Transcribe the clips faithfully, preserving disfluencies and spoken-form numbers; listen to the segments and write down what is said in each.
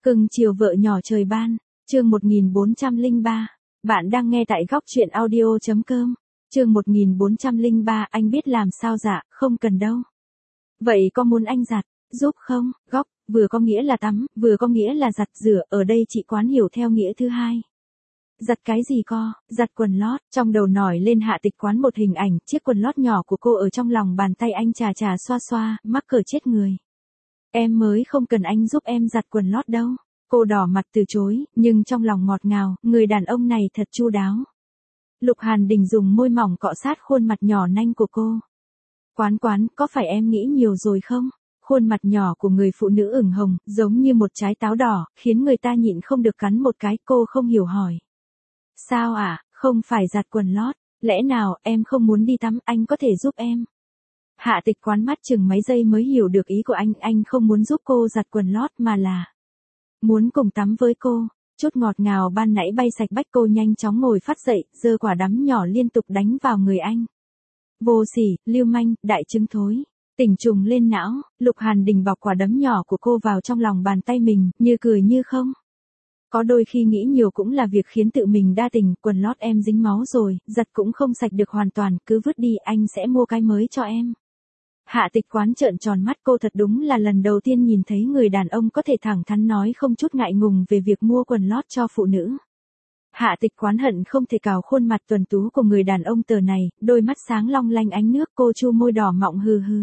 Cưng chiều vợ nhỏ trời ban, chương một nghìn bốn trăm lẻ ba. Bạn đang nghe tại góc truyện audio.com. Chương một nghìn bốn trăm lẻ ba, anh biết làm sao dạ, không cần đâu. Vậy có muốn anh giặt, giúp không? Góc, vừa có nghĩa là tắm, vừa có nghĩa là giặt rửa, ở đây chị Quán hiểu theo nghĩa thứ hai. Giặt cái gì co, giặt quần lót, trong đầu nổi lên Hạ Tịch Quán một hình ảnh, chiếc quần lót nhỏ của cô ở trong lòng bàn tay anh chà chà xoa xoa, mắc cỡ chết người. Em mới không cần anh giúp em giặt quần lót đâu. Cô đỏ mặt từ chối, nhưng trong lòng ngọt ngào, người đàn ông này thật chu đáo. Lục Hàn Đình dùng môi mỏng cọ sát khuôn mặt nhỏ nanh của cô. Quán Quán, có phải em nghĩ nhiều rồi không? Khuôn mặt nhỏ của người phụ nữ ửng hồng, giống như một trái táo đỏ, khiến người ta nhịn không được cắn một cái. Cô không hiểu hỏi. Sao ạ, à? Không phải giặt quần lót, lẽ nào em không muốn đi tắm, anh có thể giúp em. Hạ Tịch Quán mắt chừng mấy giây mới hiểu được ý của anh, anh không muốn giúp cô giặt quần lót mà là muốn cùng tắm với cô. Chút ngọt ngào ban nãy bay sạch bách, cô nhanh chóng ngồi phát dậy, giơ quả đấm nhỏ liên tục đánh vào người anh. Vô sỉ, lưu manh, đại trứng thối. Tỉnh trùng lên não, Lục Hàn Đình bọc quả đấm nhỏ của cô vào trong lòng bàn tay mình, như cười như không. Có đôi khi nghĩ nhiều cũng là việc khiến tự mình đa tình. Quần lót em dính máu rồi, giặt cũng không sạch được hoàn toàn, cứ vứt đi, anh sẽ mua cái mới cho em. Hạ Tịch Quán trợn tròn mắt, cô thật đúng là lần đầu tiên nhìn thấy người đàn ông có thể thẳng thắn nói không chút ngại ngùng về việc mua quần lót cho phụ nữ. Hạ Tịch Quán hận không thể cào khuôn mặt tuấn tú của người đàn ông tờ này, đôi mắt sáng long lanh ánh nước, cô chu môi đỏ mọng hừ hừ.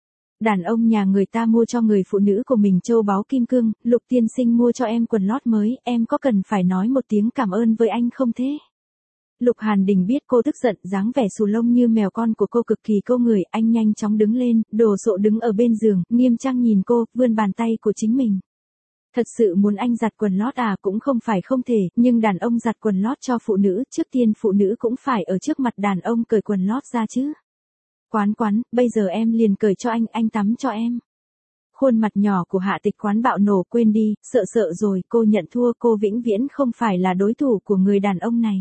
Đàn ông nhà người ta mua cho người phụ nữ của mình châu báu kim cương, Lục tiên sinh mua cho em quần lót mới, em có cần phải nói một tiếng cảm ơn với anh không thế? Lục Hàn Đình biết cô tức giận, dáng vẻ xù lông như mèo con của cô cực kỳ câu người, anh nhanh chóng đứng lên, đồ sộ đứng ở bên giường, nghiêm trang nhìn cô, vươn bàn tay của chính mình. Thật sự muốn anh giặt quần lót à? Cũng không phải không thể, nhưng đàn ông giặt quần lót cho phụ nữ, trước tiên phụ nữ cũng phải ở trước mặt đàn ông cởi quần lót ra chứ. Quán Quán, bây giờ em liền cởi cho anh, anh tắm cho em. Khuôn mặt nhỏ của Hạ Tịch Quán bạo nổ, quên đi, sợ sợ rồi, cô nhận thua, cô vĩnh viễn không phải là đối thủ của người đàn ông này.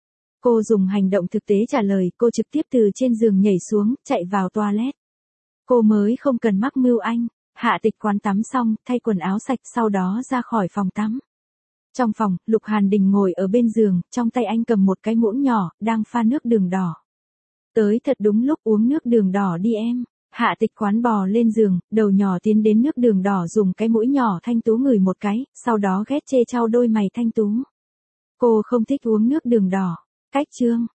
Cô dùng hành động thực tế trả lời, cô trực tiếp từ trên giường nhảy xuống, chạy vào toilet. Cô mới không cần mắc mưu anh. Hạ Tịch Quán tắm xong, thay quần áo sạch, sau đó ra khỏi phòng tắm. Trong phòng, Lục Hàn Đình ngồi ở bên giường, trong tay anh cầm một cái muỗng nhỏ, đang pha nước đường đỏ. Tới thật đúng lúc, uống nước đường đỏ đi em. Hạ Tịch Quán bò lên giường, đầu nhỏ tiến đến nước đường đỏ, dùng cái mũi nhỏ thanh tú ngửi một cái, sau đó ghét chê chau đôi mày thanh tú. Cô không thích uống nước đường đỏ. Cách chương.